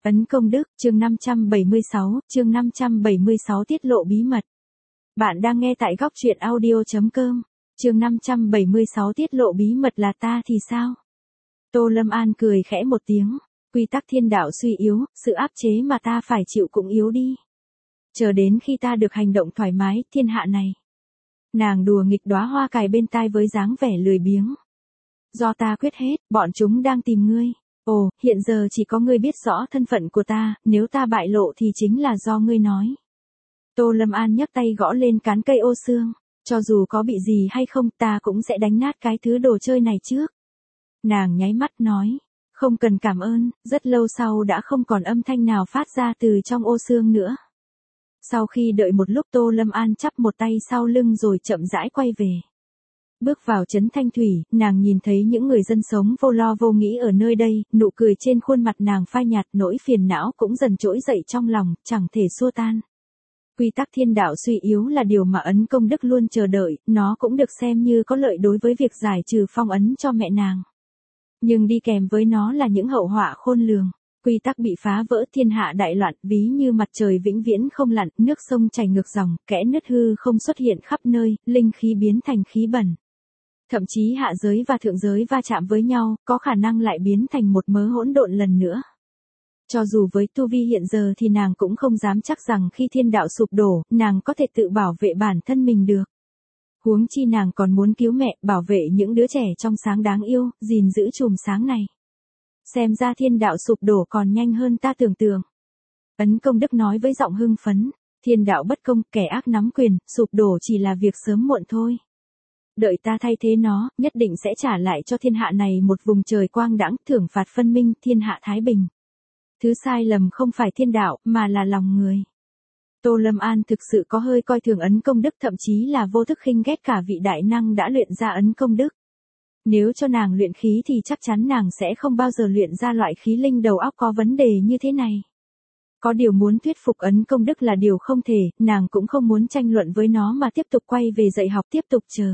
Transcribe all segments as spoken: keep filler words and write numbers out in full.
Ấn công đức, chương năm trăm bảy mươi sáu, chương năm trăm bảy mươi sáu tiết lộ bí mật. Bạn đang nghe tại góc truyện audio chấm com, chương năm trăm bảy mươi sáu tiết lộ bí mật là ta thì sao? Tô Lâm An cười khẽ một tiếng, quy tắc thiên đạo suy yếu, sự áp chế mà ta phải chịu cũng yếu đi. Chờ đến khi ta được hành động thoải mái, thiên hạ này. Nàng đùa nghịch đóa hoa cài bên tai với dáng vẻ lười biếng. Do ta quyết hết, bọn chúng đang tìm ngươi. Ồ, hiện giờ chỉ có ngươi biết rõ thân phận của ta, nếu ta bại lộ thì chính là do ngươi nói. Tô Lâm An nhấc tay gõ lên cán cây ô xương, cho dù có bị gì hay không ta cũng sẽ đánh nát cái thứ đồ chơi này trước. Nàng nháy mắt nói, không cần cảm ơn, rất lâu sau đã không còn âm thanh nào phát ra từ trong ô xương nữa. Sau khi đợi một lúc Tô Lâm An chắp một tay sau lưng rồi chậm rãi quay về. Bước vào trấn Thanh Thủy, nàng nhìn thấy những người dân sống vô lo vô nghĩ ở nơi đây, nụ cười trên khuôn mặt nàng phai nhạt, nỗi phiền não cũng dần trỗi dậy trong lòng, chẳng thể xua tan. Quy tắc thiên đạo suy yếu là điều mà Ấn Công Đức luôn chờ đợi, nó cũng được xem như có lợi đối với việc giải trừ phong ấn cho mẹ nàng. Nhưng đi kèm với nó là những hậu họa khôn lường. Quy tắc bị phá vỡ, thiên hạ đại loạn, ví như mặt trời vĩnh viễn không lặn, nước sông chảy ngược dòng, kẽ nứt hư không xuất hiện khắp nơi, linh khí biến thành khí bẩn. Thậm chí hạ giới và thượng giới va chạm với nhau, có khả năng lại biến thành một mớ hỗn độn lần nữa. Cho dù với tu vi hiện giờ thì nàng cũng không dám chắc rằng khi thiên đạo sụp đổ, nàng có thể tự bảo vệ bản thân mình được. Huống chi nàng còn muốn cứu mẹ, bảo vệ những đứa trẻ trong sáng đáng yêu, gìn giữ chùm sáng này. Xem ra thiên đạo sụp đổ còn nhanh hơn ta tưởng tượng. Ấn Công Đức nói với giọng hưng phấn, thiên đạo bất công, kẻ ác nắm quyền, sụp đổ chỉ là việc sớm muộn thôi. Đợi ta thay thế nó, nhất định sẽ trả lại cho thiên hạ này một vùng trời quang đãng, thưởng phạt phân minh, thiên hạ thái bình. Thứ sai lầm không phải thiên đạo, mà là lòng người. Tô Lâm An thực sự có hơi coi thường Ấn Công Đức, thậm chí là vô thức khinh ghét cả vị đại năng đã luyện ra Ấn Công Đức. Nếu cho nàng luyện khí thì chắc chắn nàng sẽ không bao giờ luyện ra loại khí linh đầu óc có vấn đề như thế này. Có điều muốn thuyết phục Ấn Công Đức là điều không thể, nàng cũng không muốn tranh luận với nó mà tiếp tục quay về dạy học, tiếp tục chờ.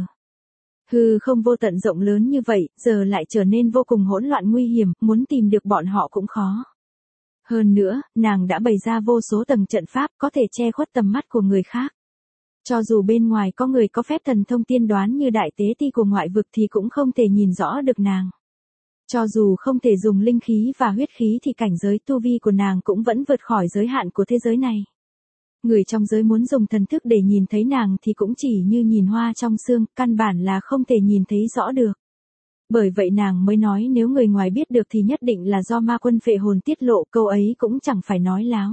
Hư không vô tận rộng lớn như vậy, giờ lại trở nên vô cùng hỗn loạn nguy hiểm, muốn tìm được bọn họ cũng khó. Hơn nữa, nàng đã bày ra vô số tầng trận pháp có thể che khuất tầm mắt của người khác. Cho dù bên ngoài có người có phép thần thông tiên đoán như đại tế ti của ngoại vực thì cũng không thể nhìn rõ được nàng. Cho dù không thể dùng linh khí và huyết khí thì cảnh giới tu vi của nàng cũng vẫn vượt khỏi giới hạn của thế giới này. Người trong giới muốn dùng thần thức để nhìn thấy nàng thì cũng chỉ như nhìn hoa trong sương, căn bản là không thể nhìn thấy rõ được. Bởi vậy nàng mới nói nếu người ngoài biết được thì nhất định là do ma quân phệ hồn tiết lộ, câu ấy cũng chẳng phải nói láo.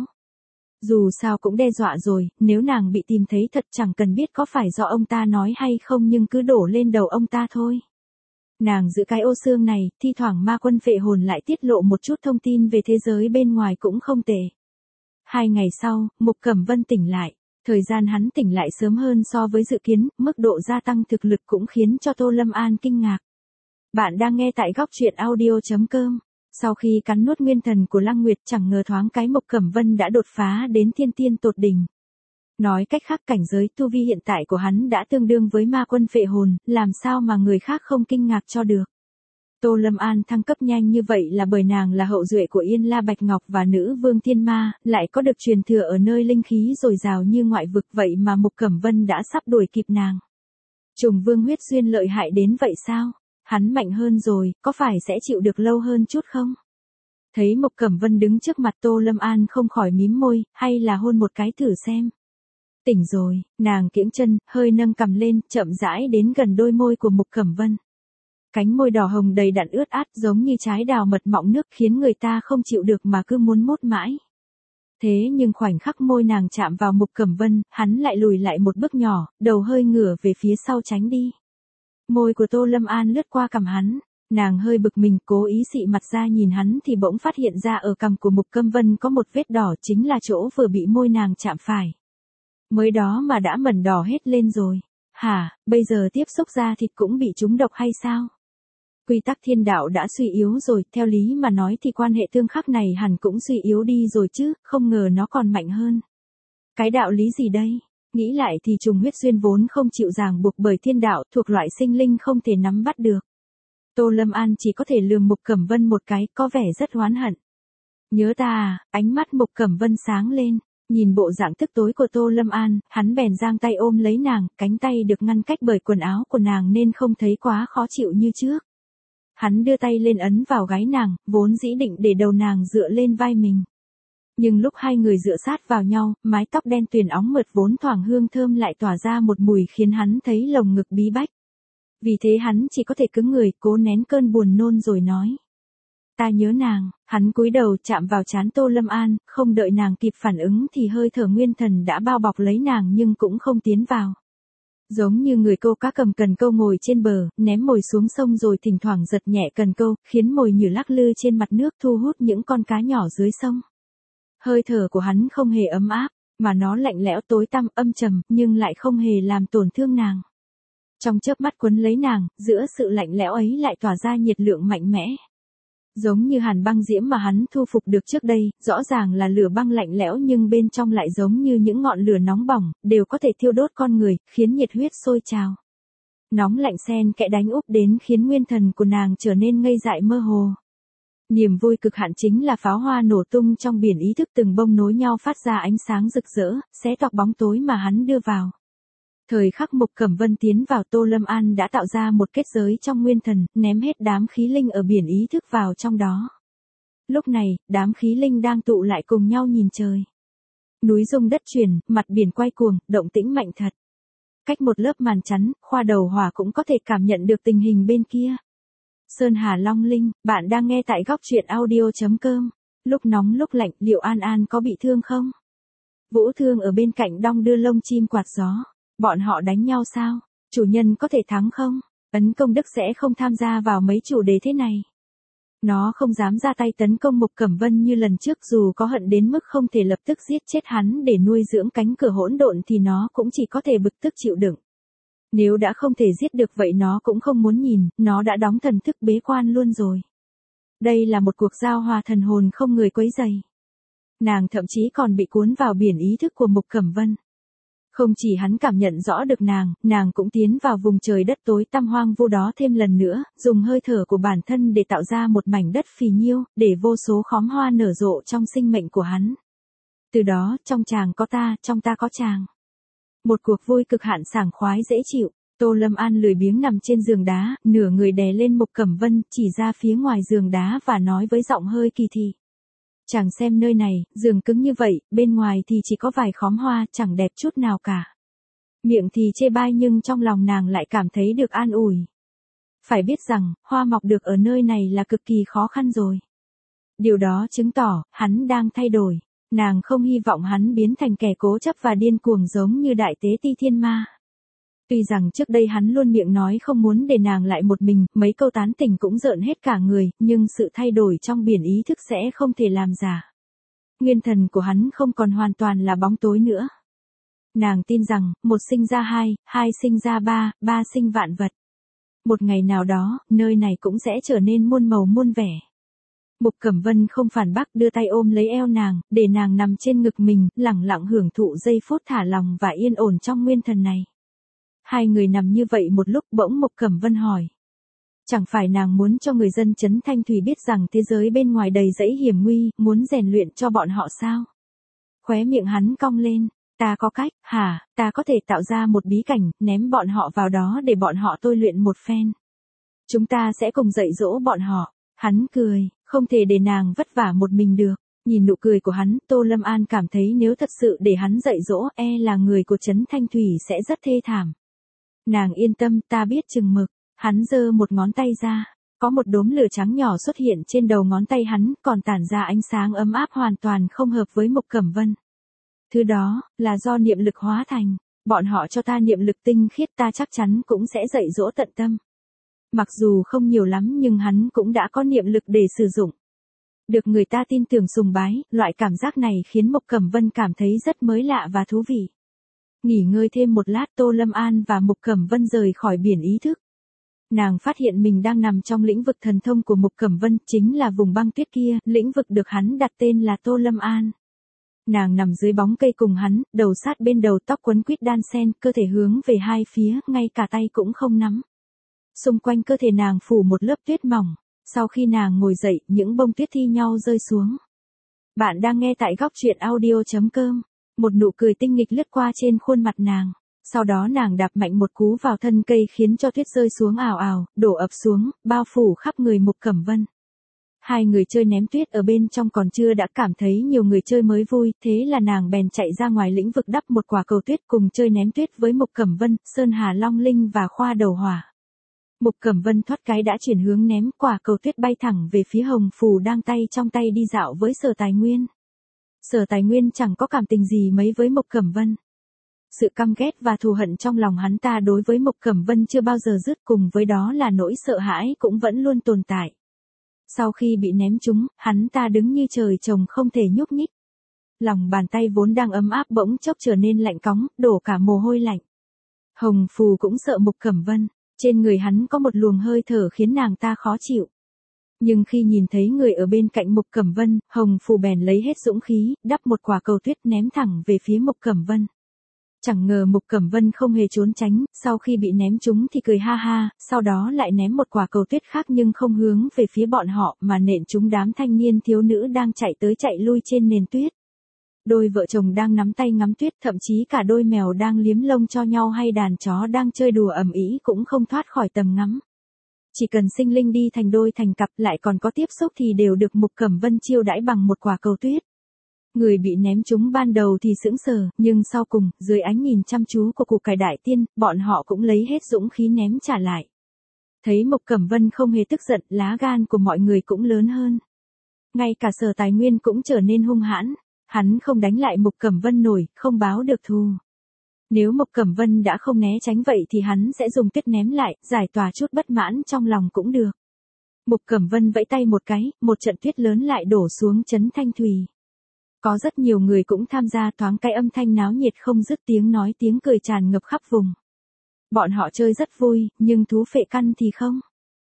Dù sao cũng đe dọa rồi, nếu nàng bị tìm thấy thật chẳng cần biết có phải do ông ta nói hay không nhưng cứ đổ lên đầu ông ta thôi. Nàng giữ cái ô xương này, thi thoảng ma quân phệ hồn lại tiết lộ một chút thông tin về thế giới bên ngoài cũng không tệ. Hai ngày sau, Mục Cẩm Vân tỉnh lại. Thời gian hắn tỉnh lại sớm hơn so với dự kiến, mức độ gia tăng thực lực cũng khiến cho Tô Lâm An kinh ngạc. Bạn đang nghe tại góc truyện audio chấm com. Sau khi cắn nuốt nguyên thần của Lăng Nguyệt chẳng ngờ thoáng cái Mục Cẩm Vân đã đột phá đến thiên tiên tột đỉnh. Nói cách khác cảnh giới tu vi hiện tại của hắn đã tương đương với ma quân phệ hồn, làm sao mà người khác không kinh ngạc cho được. Tô Lâm An thăng cấp nhanh như vậy là bởi nàng là hậu duệ của Yên La Bạch Ngọc và nữ vương Thiên Ma, lại có được truyền thừa ở nơi linh khí dồi dào như ngoại vực, vậy mà Mục Cẩm Vân đã sắp đuổi kịp nàng. Trùng vương huyết duyên lợi hại đến vậy sao? Hắn mạnh hơn rồi, có phải sẽ chịu được lâu hơn chút không? Thấy Mục Cẩm Vân đứng trước mặt Tô Lâm An không khỏi mím môi, hay là hôn một cái thử xem. Tỉnh rồi, nàng kiễng chân, hơi nâng cằm lên, chậm rãi đến gần đôi môi của Mục Cẩm Vân. Cánh môi đỏ hồng đầy đặn ướt át giống như trái đào mật mọng nước khiến người ta không chịu được mà cứ muốn mút mãi. Thế nhưng khoảnh khắc môi nàng chạm vào Mục Cẩm Vân, hắn lại lùi lại một bước nhỏ, đầu hơi ngửa về phía sau tránh đi. Môi của Tô Lâm An lướt qua cằm hắn, nàng hơi bực mình cố ý xị mặt ra nhìn hắn thì bỗng phát hiện ra ở cằm của Mục Cẩm Vân có một vết đỏ chính là chỗ vừa bị môi nàng chạm phải. Mới đó mà đã mẩn đỏ hết lên rồi. Hả, bây giờ tiếp xúc da thịt cũng bị trúng độc hay sao? Quy tắc thiên đạo đã suy yếu rồi, theo lý mà nói thì quan hệ tương khắc này hẳn cũng suy yếu đi rồi chứ, không ngờ nó còn mạnh hơn. Cái đạo lý gì đây? Nghĩ lại thì trùng huyết duyên vốn không chịu ràng buộc bởi thiên đạo, thuộc loại sinh linh không thể nắm bắt được. Tô Lâm An chỉ có thể lườm Mục Cẩm Vân một cái, có vẻ rất oán hận. Nhớ ta à, ánh mắt Mục Cẩm Vân sáng lên, nhìn bộ dạng tức tối của Tô Lâm An, hắn bèn giang tay ôm lấy nàng, cánh tay được ngăn cách bởi quần áo của nàng nên không thấy quá khó chịu như trước. Hắn đưa tay lên ấn vào gáy nàng, vốn dĩ định để đầu nàng dựa lên vai mình. Nhưng lúc hai người dựa sát vào nhau, mái tóc đen tuyền óng mượt vốn thoảng hương thơm lại tỏa ra một mùi khiến hắn thấy lồng ngực bí bách. Vì thế hắn chỉ có thể cứng người, cố nén cơn buồn nôn rồi nói. Ta nhớ nàng, hắn cúi đầu chạm vào trán Tô Lâm An, không đợi nàng kịp phản ứng thì hơi thở nguyên thần đã bao bọc lấy nàng nhưng cũng không tiến vào. Giống như người câu cá cầm cần câu ngồi trên bờ, ném mồi xuống sông rồi thỉnh thoảng giật nhẹ cần câu, khiến mồi nhử lắc lư trên mặt nước thu hút những con cá nhỏ dưới sông. Hơi thở của hắn không hề ấm áp, mà nó lạnh lẽo tối tăm âm trầm, nhưng lại không hề làm tổn thương nàng. Trong chớp mắt quấn lấy nàng, giữa sự lạnh lẽo ấy lại tỏa ra nhiệt lượng mạnh mẽ. Giống như hàn băng diễm mà hắn thu phục được trước đây, rõ ràng là lửa băng lạnh lẽo nhưng bên trong lại giống như những ngọn lửa nóng bỏng, đều có thể thiêu đốt con người, khiến nhiệt huyết sôi trào. Nóng lạnh xen kẽ đánh úp đến khiến nguyên thần của nàng trở nên ngây dại mơ hồ. Niềm vui cực hạn chính là pháo hoa nổ tung trong biển ý thức từng bông nối nhau phát ra ánh sáng rực rỡ, xé toạc bóng tối mà hắn đưa vào. Thời khắc Mục Cẩm Vân tiến vào Tô Lâm An đã tạo ra một kết giới trong nguyên thần, ném hết đám khí linh ở biển ý thức vào trong đó. Lúc này, đám khí linh đang tụ lại cùng nhau nhìn trời. Núi rung đất chuyển, mặt biển quay cuồng, động tĩnh mạnh thật. Cách một lớp màn chắn, khoa đầu hỏa cũng có thể cảm nhận được tình hình bên kia. Sơn Hà Long Linh, bạn đang nghe tại góc truyện audio chấm com. Lúc nóng lúc lạnh, liệu An An có bị thương không? Vũ Thương ở bên cạnh đong đưa lông chim quạt gió. Bọn họ đánh nhau sao? Chủ nhân có thể thắng không? Ấn Công Đức sẽ không tham gia vào mấy chủ đề thế này. Nó không dám ra tay tấn công Mục Cẩm Vân như lần trước, dù có hận đến mức không thể lập tức giết chết hắn để nuôi dưỡng cánh cửa hỗn độn thì nó cũng chỉ có thể bực tức chịu đựng. Nếu đã không thể giết được vậy nó cũng không muốn nhìn, nó đã đóng thần thức bế quan luôn rồi. Đây là một cuộc giao hòa thần hồn không người quấy rầy. Nàng thậm chí còn bị cuốn vào biển ý thức của Mục Cẩm Vân. Không chỉ hắn cảm nhận rõ được nàng, nàng cũng tiến vào vùng trời đất tối tăm hoang vu đó thêm lần nữa, dùng hơi thở của bản thân để tạo ra một mảnh đất phì nhiêu, để vô số khóm hoa nở rộ trong sinh mệnh của hắn. Từ đó, trong chàng có ta, trong ta có chàng. Một cuộc vui cực hạn sảng khoái dễ chịu. Tô Lâm An lười biếng nằm trên giường đá, nửa người đè lên Mục Cẩm Vân, chỉ ra phía ngoài giường đá và nói với giọng hơi kỳ thị. Chàng xem nơi này, giường cứng như vậy, bên ngoài thì chỉ có vài khóm hoa, chẳng đẹp chút nào cả. Miệng thì chê bai nhưng trong lòng nàng lại cảm thấy được an ủi. Phải biết rằng, hoa mọc được ở nơi này là cực kỳ khó khăn rồi. Điều đó chứng tỏ, hắn đang thay đổi. Nàng không hy vọng hắn biến thành kẻ cố chấp và điên cuồng giống như Đại Tế Ti Thiên Ma. Tuy rằng trước đây hắn luôn miệng nói không muốn để nàng lại một mình, mấy câu tán tỉnh cũng rợn hết cả người, nhưng sự thay đổi trong biển ý thức sẽ không thể làm giả. Nguyên thần của hắn không còn hoàn toàn là bóng tối nữa. Nàng tin rằng, một sinh ra hai, hai sinh ra ba, ba sinh vạn vật. Một ngày nào đó, nơi này cũng sẽ trở nên muôn màu muôn vẻ. Mục Cẩm Vân không phản bác, đưa tay ôm lấy eo nàng, để nàng nằm trên ngực mình, lẳng lặng hưởng thụ giây phút thả lòng và yên ổn trong nguyên thần này. Hai người nằm như vậy một lúc, bỗng Mục Cẩm Vân hỏi. Chẳng phải nàng muốn cho người dân Trấn Thanh Thủy biết rằng thế giới bên ngoài đầy dẫy hiểm nguy, muốn rèn luyện cho bọn họ sao? Khóe miệng hắn cong lên, ta có cách, hả, ta có thể tạo ra một bí cảnh, ném bọn họ vào đó để bọn họ tôi luyện một phen. Chúng ta sẽ cùng dạy dỗ bọn họ. Hắn cười, không thể để nàng vất vả một mình được. Nhìn nụ cười của hắn, Tô Lâm An cảm thấy nếu thật sự để hắn dạy dỗ, e là người của Trấn Thanh Thủy sẽ rất thê thảm. Nàng yên tâm, ta biết chừng mực. Hắn giơ một ngón tay ra, có một đốm lửa trắng nhỏ xuất hiện trên đầu ngón tay hắn, còn tản ra ánh sáng ấm áp hoàn toàn không hợp với Mục Cẩm Vân. Thứ đó, là do niệm lực hóa thành. Bọn họ cho ta niệm lực tinh khiết, ta chắc chắn cũng sẽ dạy dỗ tận tâm. Mặc dù không nhiều lắm nhưng hắn cũng đã có niệm lực để sử dụng. Được người ta tin tưởng sùng bái, loại cảm giác này khiến Mục Cẩm Vân cảm thấy rất mới lạ và thú vị. Nghỉ ngơi thêm một lát, Tô Lâm An và Mục Cẩm Vân rời khỏi biển ý thức. Nàng phát hiện mình đang nằm trong lĩnh vực thần thông của Mục Cẩm Vân, chính là vùng băng tuyết kia, lĩnh vực được hắn đặt tên là Tô Lâm An. Nàng nằm dưới bóng cây cùng hắn, đầu sát bên đầu, tóc quấn quýt đan sen, cơ thể hướng về hai phía, ngay cả tay cũng không nắm. Xung quanh cơ thể nàng phủ một lớp tuyết mỏng, sau khi nàng ngồi dậy, những bông tuyết thi nhau rơi xuống. Bạn đang nghe tại góc truyện audio.com. Một nụ cười tinh nghịch lướt qua trên khuôn mặt nàng. Sau đó nàng đạp mạnh một cú vào thân cây khiến cho tuyết rơi xuống ào ào, đổ ập xuống, bao phủ khắp người Mục Cẩm Vân. Hai người chơi ném tuyết ở bên trong còn chưa đã cảm thấy nhiều người chơi mới vui, thế là nàng bèn chạy ra ngoài lĩnh vực đắp một quả cầu tuyết cùng chơi ném tuyết với Mục Cẩm Vân, Sơn Hà Long Linh và Khoa Đầu Hỏa. Mục Cẩm Vân thoát cái đã chuyển hướng ném quả cầu tuyết bay thẳng về phía Hồng Phù đang tay trong tay đi dạo với Sở Tài Nguyên. Sở Tài Nguyên chẳng có cảm tình gì mấy với Mục Cẩm Vân. Sự căm ghét và thù hận trong lòng hắn ta đối với Mục Cẩm Vân chưa bao giờ dứt, cùng với đó là nỗi sợ hãi cũng vẫn luôn tồn tại. Sau khi bị ném trúng, hắn ta đứng như trời trồng không thể nhúc nhích. Lòng bàn tay vốn đang ấm áp bỗng chốc trở nên lạnh cóng, đổ cả mồ hôi lạnh. Hồng Phù cũng sợ Mục Cẩm Vân, trên người hắn có một luồng hơi thở khiến nàng ta khó chịu. Nhưng khi nhìn thấy người ở bên cạnh Mục Cẩm Vân, Hồng Phù bèn lấy hết dũng khí, đắp một quả cầu tuyết ném thẳng về phía Mục Cẩm Vân. Chẳng ngờ Mục Cẩm Vân không hề trốn tránh, sau khi bị ném trúng thì cười ha ha, sau đó lại ném một quả cầu tuyết khác nhưng không hướng về phía bọn họ mà nện trúng đám thanh niên thiếu nữ đang chạy tới chạy lui trên nền tuyết. Đôi vợ chồng đang nắm tay ngắm tuyết, thậm chí cả đôi mèo đang liếm lông cho nhau hay đàn chó đang chơi đùa ầm ĩ cũng không thoát khỏi tầm ngắm. Chỉ cần sinh linh đi thành đôi thành cặp lại còn có tiếp xúc thì đều được Mục Cẩm Vân chiêu đãi bằng một quả cầu tuyết. Người bị ném trúng ban đầu thì sững sờ, nhưng sau cùng, dưới ánh nhìn chăm chú của Củ Cải Đại Tiên, bọn họ cũng lấy hết dũng khí ném trả lại. Thấy Mục Cẩm Vân không hề tức giận, lá gan của mọi người cũng lớn hơn. Ngay cả Sở Tài Nguyên cũng trở nên hung hãn, hắn không đánh lại Mục Cẩm Vân nổi, không báo được thù. Nếu Mục Cẩm Vân đã không né tránh vậy thì hắn sẽ dùng tuyết ném lại, giải tỏa chút bất mãn trong lòng cũng được. Mục Cẩm Vân vẫy tay một cái, một trận tuyết lớn lại đổ xuống trấn Thanh Thủy. Có rất nhiều người cũng tham gia, thoáng cái âm thanh náo nhiệt không dứt, tiếng nói tiếng cười tràn ngập khắp vùng. Bọn họ chơi rất vui, nhưng thú phệ căn thì không.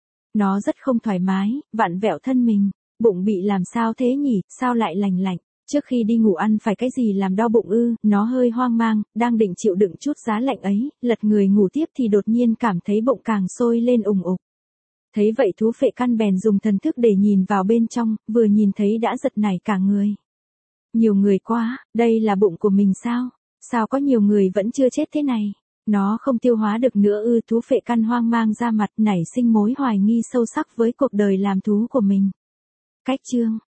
Nó rất không thoải mái, vặn vẹo thân mình, bụng bị làm sao thế nhỉ, sao lại lành lạnh, trước khi đi ngủ ăn phải cái gì làm đau bụng ư, nó hơi hoang mang, đang định chịu đựng chút giá lạnh ấy, lật người ngủ tiếp thì đột nhiên cảm thấy bụng càng sôi lên ủng ục. Thấy vậy thú phệ căn bèn dùng thần thức để nhìn vào bên trong, vừa nhìn thấy đã giật nảy cả người. Nhiều người quá, đây là bụng của mình sao? Sao có nhiều người vẫn chưa chết thế này? Nó không tiêu hóa được nữa ư? Thú phệ căn hoang mang ra mặt, nảy sinh mối hoài nghi sâu sắc với cuộc đời làm thú của mình. Cách chương